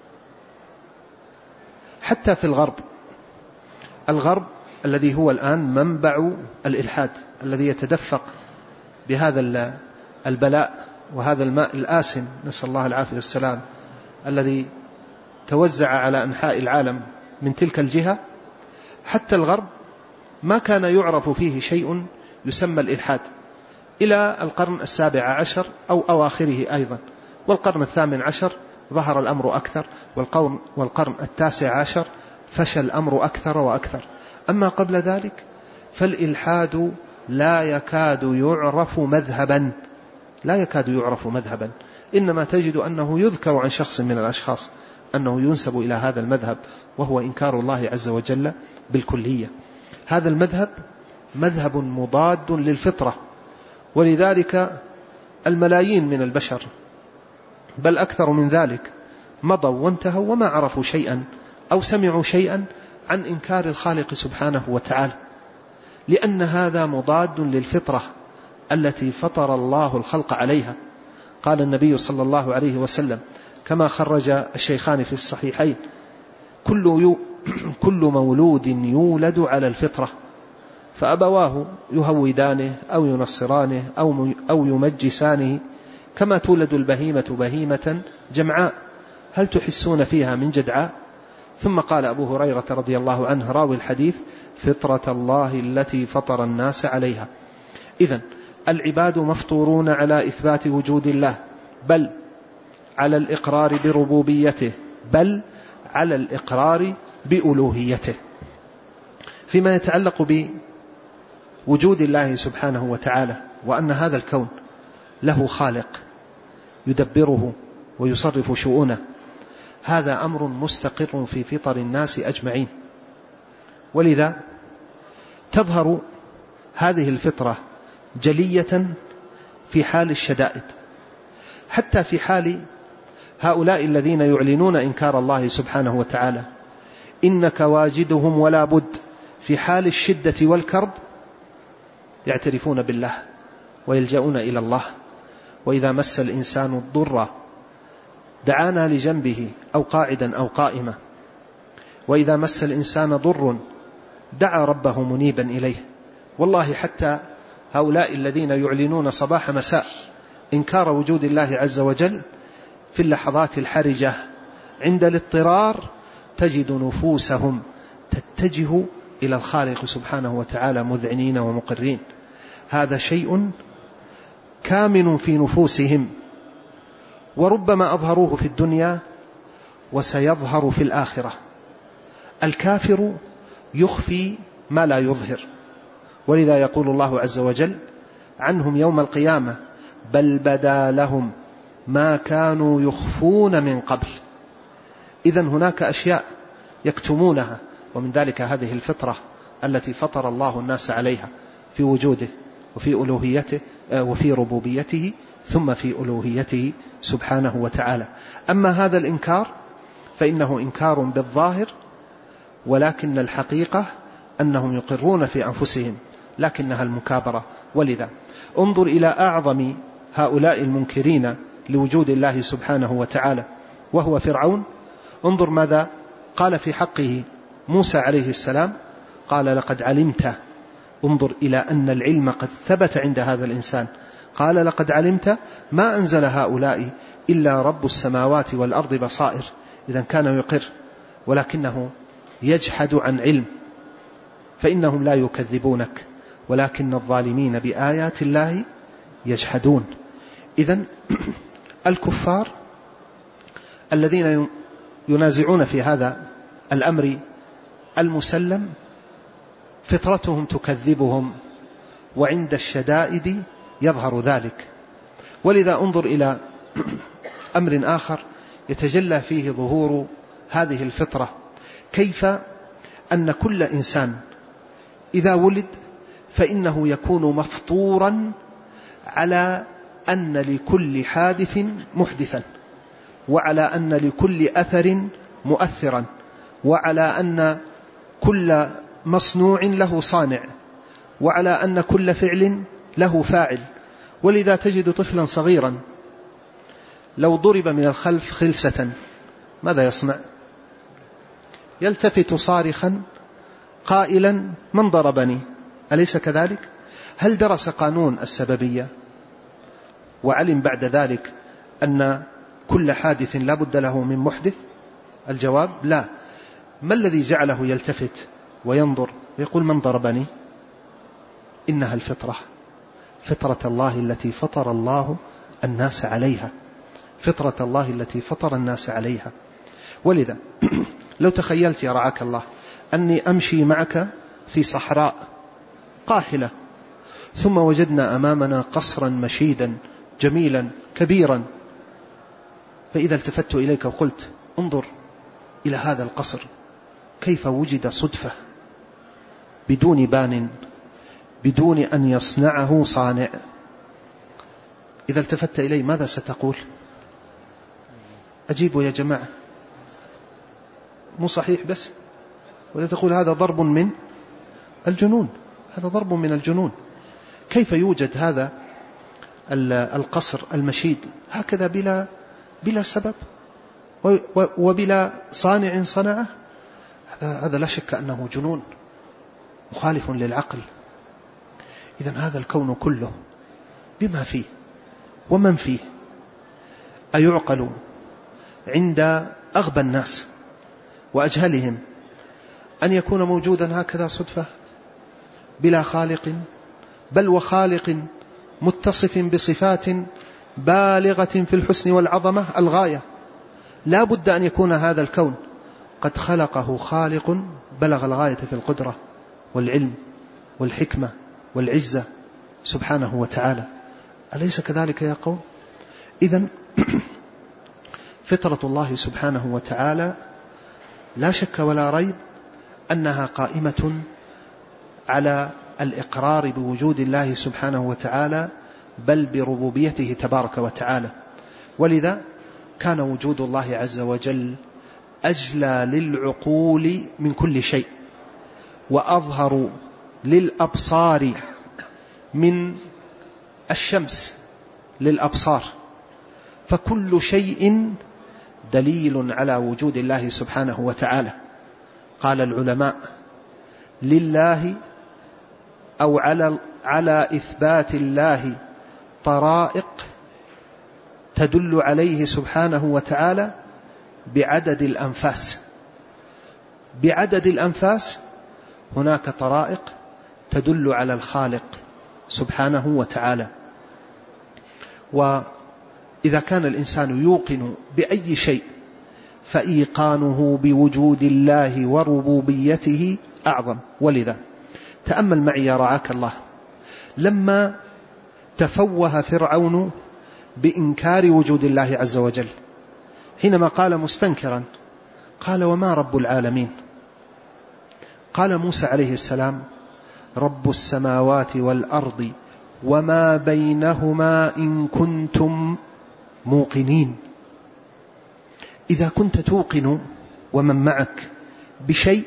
حتى في الغرب، الغرب الذي هو الآن منبع الإلحاد، الذي يتدفق بهذا البلاء وهذا الماء الآسن، نسأل الله العافية والسلام، الذي توزع على أنحاء العالم من تلك الجهة، حتى الغرب ما كان يعرف فيه شيء يسمى الإلحاد إلى القرن السابع عشر أو أواخره أيضا، والقرن الثامن عشر ظهر الأمر أكثر، والقرن, والقرن التاسع عشر فشل الأمر أكثر وأكثر. أما قبل ذلك فالإلحاد لا يكاد يعرف مذهبا، لا يكاد يعرف مذهبا، إنما تجد أنه يذكر عن شخص من الأشخاص أنه ينسب إلى هذا المذهب، وهو إنكار الله عز وجل بالكلية. هذا المذهب مذهب مضاد للفطرة، ولذلك الملايين من البشر بل أكثر من ذلك مضوا وانتهوا وما عرفوا شيئا أو سمعوا شيئا عن إنكار الخالق سبحانه وتعالى، لأن هذا مضاد للفطرة التي فطر الله الخلق عليها. قال النبي صلى الله عليه وسلم كما خرج الشيخان في الصحيحين: كل, يو كل مولود يولد على الفطرة، فأبواه يهودانه أو ينصرانه أو, أو يمجسانه، كما تولد البهيمة بهيمة جمعاء هل تحسون فيها من جدعاء. ثم قال أبو هريرة رضي الله عنه راوي الحديث: فطرة الله التي فطر الناس عليها. إذن العباد مفطورون على إثبات وجود الله، بل على الإقرار بربوبيته، بل على الإقرار بألوهيته. فيما يتعلق بوجود الله سبحانه وتعالى وأن هذا الكون له خالق يدبره ويصرف شؤونه، هذا أمر مستقر في فطر الناس أجمعين، ولذا تظهر هذه الفطرة جلية في حال الشدائد، حتى في حال هؤلاء الذين يعلنون إنكار الله سبحانه وتعالى، إنك واجدهم ولا بد في حال الشدة والكرب يعترفون بالله ويلجؤون إلى الله. وإذا مس الإنسان الضر دعانا لجنبه أو قاعدا أو قائما، وإذا مس الإنسان ضر دعا ربه منيبا إليه. والله حتى هؤلاء الذين يعلنون صباح مساء إنكار وجود الله عز وجل في اللحظات الحرجة عند الاضطرار تجد نفوسهم تتجه إلى الخالق سبحانه وتعالى مذعنين ومقرين. هذا شيء كامن في نفوسهم، وربما أظهروه في الدنيا وسيظهر في الآخرة. الكافر يخفي ما لا يظهر، ولذا يقول الله عز وجل عنهم يوم القيامة: بل بدا لهم ما كانوا يخفون من قبل. إذن هناك أشياء يكتمونها، ومن ذلك هذه الفطرة التي فطر الله الناس عليها في وجوده وفي ألوهيته وفي ربوبيته ثم في ألوهيته سبحانه وتعالى. أما هذا الإنكار فإنه إنكار بالظاهر، ولكن الحقيقة أنهم يقرون في أنفسهم لكنها المكابرة. ولذا انظر إلى أعظم هؤلاء المنكرين لوجود الله سبحانه وتعالى وهو فرعون. انظر ماذا قال في حقه موسى عليه السلام: قال لقد علمت. انظر إلى أن العلم قد ثبت عند هذا الإنسان. قال لقد علمت ما أنزل هؤلاء إلا رب السماوات والأرض بصائر. إذا كان يقر ولكنه يجحد عن علم، فإنهم لا يكذبونك ولكن الظالمين بآيات الله يجحدون. إذن الكفار الذين ينازعون في هذا الأمر المسلم فطرتهم تكذبهم، وعند الشدائد يظهر ذلك. ولذا انظر إلى أمر آخر يتجلى فيه ظهور هذه الفطرة، كيف أن كل إنسان إذا ولد فإنه يكون مفطورا على أن لكل حادث محدثا، وعلى أن لكل أثر مؤثرا، وعلى أن كل مصنوع له صانع، وعلى أن كل فعل له فاعل. ولذا تجد طفلا صغيرا لو ضرب من الخلف خلسة ماذا يصنع؟ يلتفت صارخا قائلا من ضربني، أليس كذلك؟ هل درس قانون السببية وعلم بعد ذلك أن كل حادث لا بد له من محدث؟ الجواب لا. ما الذي جعله يلتفت وينظر ويقول من ضربني؟ إنها الفطرة، فطرة الله التي فطر الله الناس عليها، فطرة الله التي فطر الناس عليها. ولذا لو تخيلت يا رعاك الله أني أمشي معك في صحراء قاحلة، ثم وجدنا أمامنا قصرا مشيدا جميلا كبيرا، فإذا التفت إليك وقلت انظر إلى هذا القصر كيف وجد صدفة بدون بان، بدون أن يصنعه صانع، إذا التفت إلي ماذا ستقول؟ أجيبوا يا جماعة، مو صحيح بس، ولا تقول هذا ضرب من الجنون، هذا ضرب من الجنون. كيف يوجد هذا القصر المشيد هكذا بلا بلا سبب وبلا صانع صنعه؟ هذا لا شك أنه جنون مخالف للعقل. إذن هذا الكون كله بما فيه ومن فيه أيعقل عند أغبى الناس وأجهلهم أن يكون موجودا هكذا صدفة بلا خالق، بل وخالق متصف بصفات بالغة في الحسن والعظمة الغاية؟ لا بد أن يكون هذا الكون قد خلقه خالق بلغ الغاية في القدرة والعلم والحكمة والعزة سبحانه وتعالى، أليس كذلك يا قوم؟ إذن فطرة الله سبحانه وتعالى لا شك ولا ريب أنها قائمة على الإقرار بوجود الله سبحانه وتعالى، بل بربوبيته تبارك وتعالى. ولذا كان وجود الله عز وجل أجلى للعقول من كل شيء، وأظهر للأبصار من الشمس للأبصار، فكل شيء دليل على وجود الله سبحانه وتعالى. قال العلماء لله أو على, على إثبات الله طرائق تدل عليه سبحانه وتعالى بعدد الأنفاس. بعدد الأنفاس هناك طرائق تدل على الخالق سبحانه وتعالى. وإذا كان الإنسان يوقن بأي شيء فإيقانه بوجود الله وربوبيته أعظم. ولذا تأمل معي يا رعاك الله لما تفوه فرعون بإنكار وجود الله عز وجل، حينما قال مستنكرا قال وما رب العالمين؟ قال موسى عليه السلام رب السماوات والأرض وما بينهما إن كنتم موقنين. إذا كنت توقن ومن معك بشيء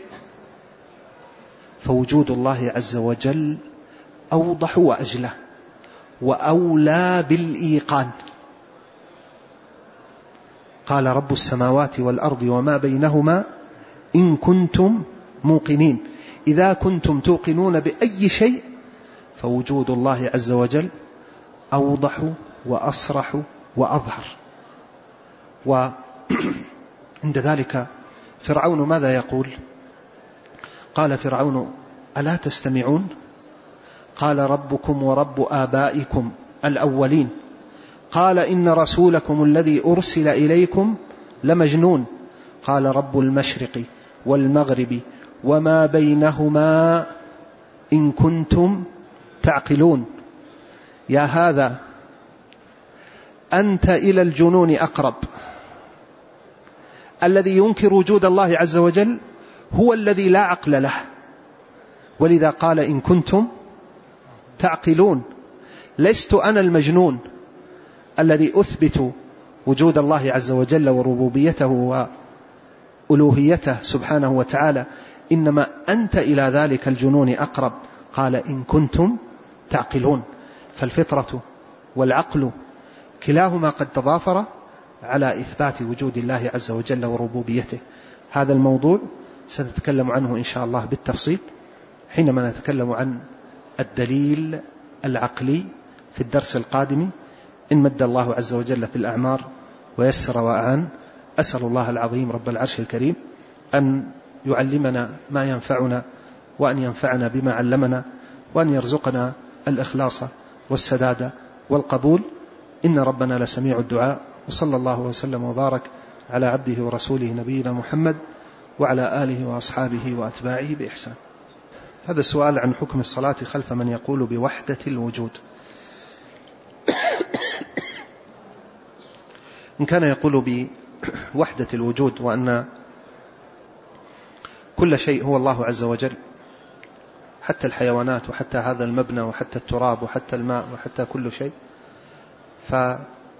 فوجود الله عز وجل أوضح وأجلى وأولى بالإيقان. قال رب السماوات والأرض وما بينهما إن كنتم موقنين. إذا كنتم توقنون بأي شيء فوجود الله عز وجل أوضح وأصرح وأظهر. وعند ذلك فرعون ماذا يقول؟ قال فرعون ألا تستمعون؟ قال ربكم ورب آبائكم الأولين. قال إن رسولكم الذي أرسل إليكم لمجنون. قال رب المشرق والمغرب وما بينهما إن كنتم تعقلون. يا هذا أنت إلى الجنون أقرب. الذي ينكر وجود الله عز وجل هو الذي لا عقل له، ولذا قال إن كنتم تعقلون. لست أنا المجنون الذي أثبت وجود الله عز وجل وربوبيته وألوهيته سبحانه وتعالى، إنما أنت إلى ذلك الجنون أقرب. قال إن كنتم تعقلون. فالفطرة والعقل كلاهما قد تضافر على إثبات وجود الله عز وجل وربوبيته. هذا الموضوع سنتكلم عنه إن شاء الله بالتفصيل حينما نتكلم عن الدليل العقلي في الدرس القادم إن مد الله عز وجل في الأعمار ويسر وأعان. أسأل الله العظيم رب العرش الكريم أن يعلمنا ما ينفعنا وأن ينفعنا بما علمنا وأن يرزقنا الإخلاص والسداد والقبول، إن ربنا لسميع الدعاء. وصلى الله وسلم وبارك على عبده ورسوله نبينا محمد وعلى آله وأصحابه وأتباعه بإحسان. هذا السؤال عن حكم الصلاة خلف من يقول بوحدة الوجود. إن كان يقول بوحدة الوجود وأن كل شيء هو الله عز وجل، حتى الحيوانات وحتى هذا المبنى وحتى التراب وحتى الماء وحتى كل شيء، فهذا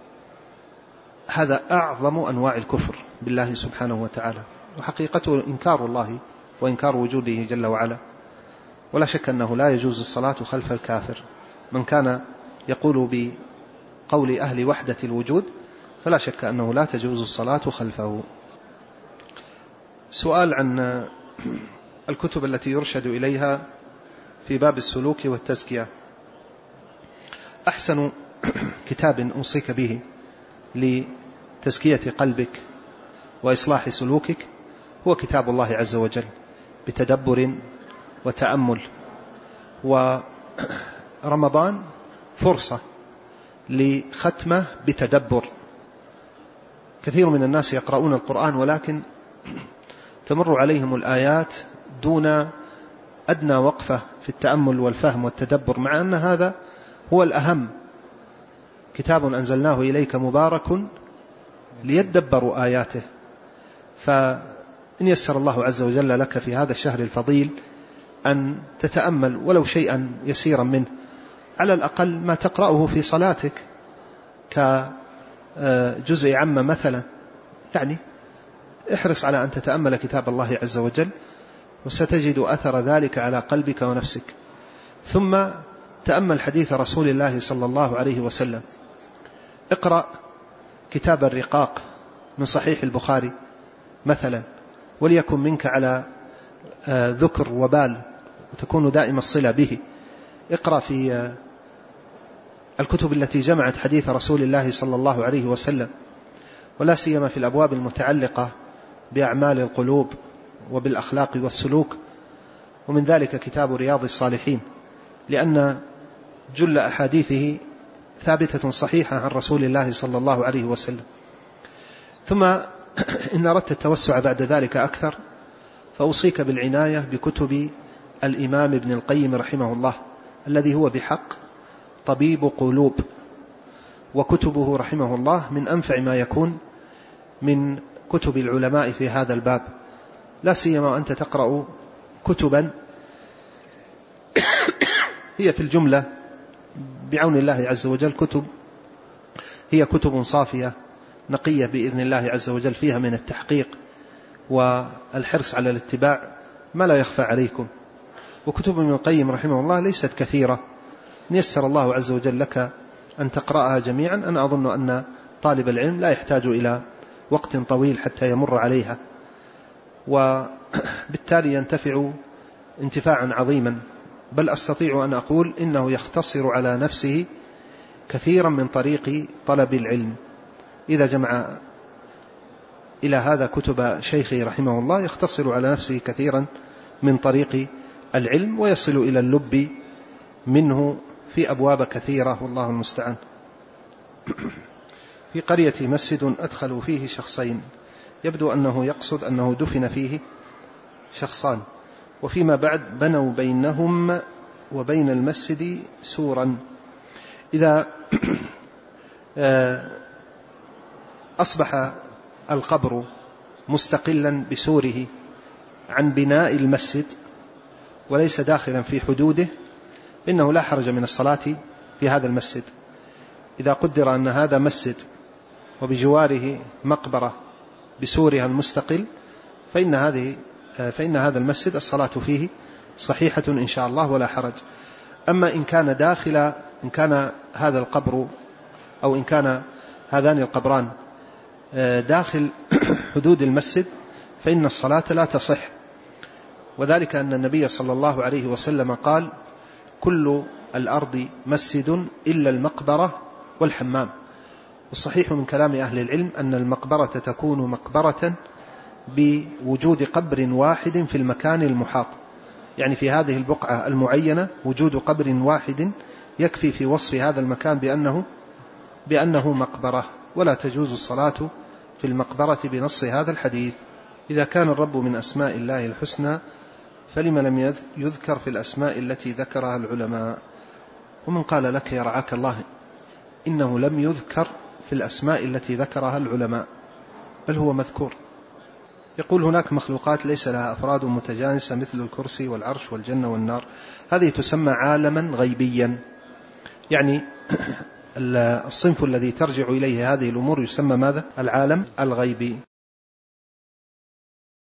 أعظم أنواع الكفر بالله سبحانه وتعالى، وحقيقته إنكار الله وإنكار وجوده جل وعلا. ولا شك أنه لا يجوز الصلاة خلف الكافر. من كان يقول بقول أهل وحدة الوجود فلا شك أنه لا تجوز الصلاة خلفه. سؤال عن الكتب التي يرشد إليها في باب السلوك والتزكية. أحسن كتاب أوصيك به لتزكية قلبك وإصلاح سلوكك هو كتاب الله عز وجل بتدبر وتأمل. ورمضان فرصة لختمه بتدبر. كثير من الناس يقرؤون القرآن ولكن تمر عليهم الآيات دون أدنى وقفة في التأمل والفهم والتدبر، مع أن هذا هو الأهم. كتاب أنزلناه إليك مبارك ليدبروا آياته. فإن يسر الله عز وجل لك في هذا الشهر الفضيل أن تتأمل ولو شيئا يسيرا منه، على الأقل ما تقرأه في صلاتك كجزء عامة مثلا، يعني احرص على أن تتأمل كتاب الله عز وجل وستجد أثر ذلك على قلبك ونفسك. ثم تأمل حديث رسول الله صلى الله عليه وسلم. اقرأ كتاب الرقاق من صحيح البخاري مثلا، وليكن منك على ذكر وبال وتكون دائم الصلة به. اقرأ في الكتب التي جمعت حديث رسول الله صلى الله عليه وسلم، ولا سيما في الأبواب المتعلقة بأعمال القلوب وبالأخلاق والسلوك، ومن ذلك كتاب رياض الصالحين، لأن جل أحاديثه ثابتة صحيحة عن رسول الله صلى الله عليه وسلم. ثم إن أردت التوسع بعد ذلك أكثر فأوصيك بالعناية بكتب الإمام ابن القيم رحمه الله، الذي هو بحق طبيب قلوب، وكتبه رحمه الله من أنفع ما يكون من كتب العلماء في هذا الباب، لا سيما وأنت تقرأ كتبا هي في الجملة بعون الله عز وجل كتب هي كتب صافية نقية بإذن الله عز وجل، فيها من التحقيق والحرص على الاتباع ما لا يخفى عليكم. وكتب ابن القيم رحمه الله ليست كثيرة، يسر الله عز وجل لك أن تقرأها جميعا. أنا أظن أن طالب العلم لا يحتاج إلى وقت طويل حتى يمر عليها، وبالتالي ينتفع انتفاعا عظيما. بل أستطيع أن أقول إنه يختصر على نفسه كثيرا من طريق طلب العلم. إذا جمع إلى هذا كتب شيخه رحمه الله يختصر على نفسه كثيرا من طريق العلم ويصل إلى اللب منه في أبواب كثيرة، والله المستعان. في قرية مسجد أدخلوا فيه شخصين، يبدو أنه يقصد أنه دفن فيه شخصان، وفيما بعد بنوا بينهم وبين المسجد سورا. إذا أصبح القبر مستقلا بسوره عن بناء المسجد وليس داخلا في حدوده إنه لا حرج من الصلاة في هذا المسجد. إذا قدر أن هذا مسجد وبجواره مقبرة بسورها المستقل، فإن هذه فإن هذا المسجد الصلاة فيه صحيحة إن شاء الله ولا حرج. أما إن كان داخل إن كان هذا القبر أو إن كان هذان القبران داخل حدود المسجد فإن الصلاة لا تصح، وذلك أن النبي صلى الله عليه وسلم قال: كل الأرض مسجد إلا المقبرة والحمام. والصحيح من كلام أهل العلم أن المقبرة تكون مقبرة بوجود قبر واحد في المكان المحاط، يعني في هذه البقعة المعينة وجود قبر واحد يكفي في وصف هذا المكان بأنه, بأنه مقبرة، ولا تجوز الصلاة في المقبرة بنص هذا الحديث. إذا كان الرب من أسماء الله الحسنى فلما لم يذكر في الأسماء التي ذكرها العلماء؟ ومن قال لك يرعاك الله إنه لم يذكر في الأسماء التي ذكرها العلماء، بل هو مذكور. يقول: هناك مخلوقات ليس لها أفراد متجانسة مثل الكرسي والعرش والجنة والنار، هذه تسمى عالما غيبيا، يعني الصنف الذي ترجع إليه هذه الأمور يسمى ماذا؟ العالم الغيبي.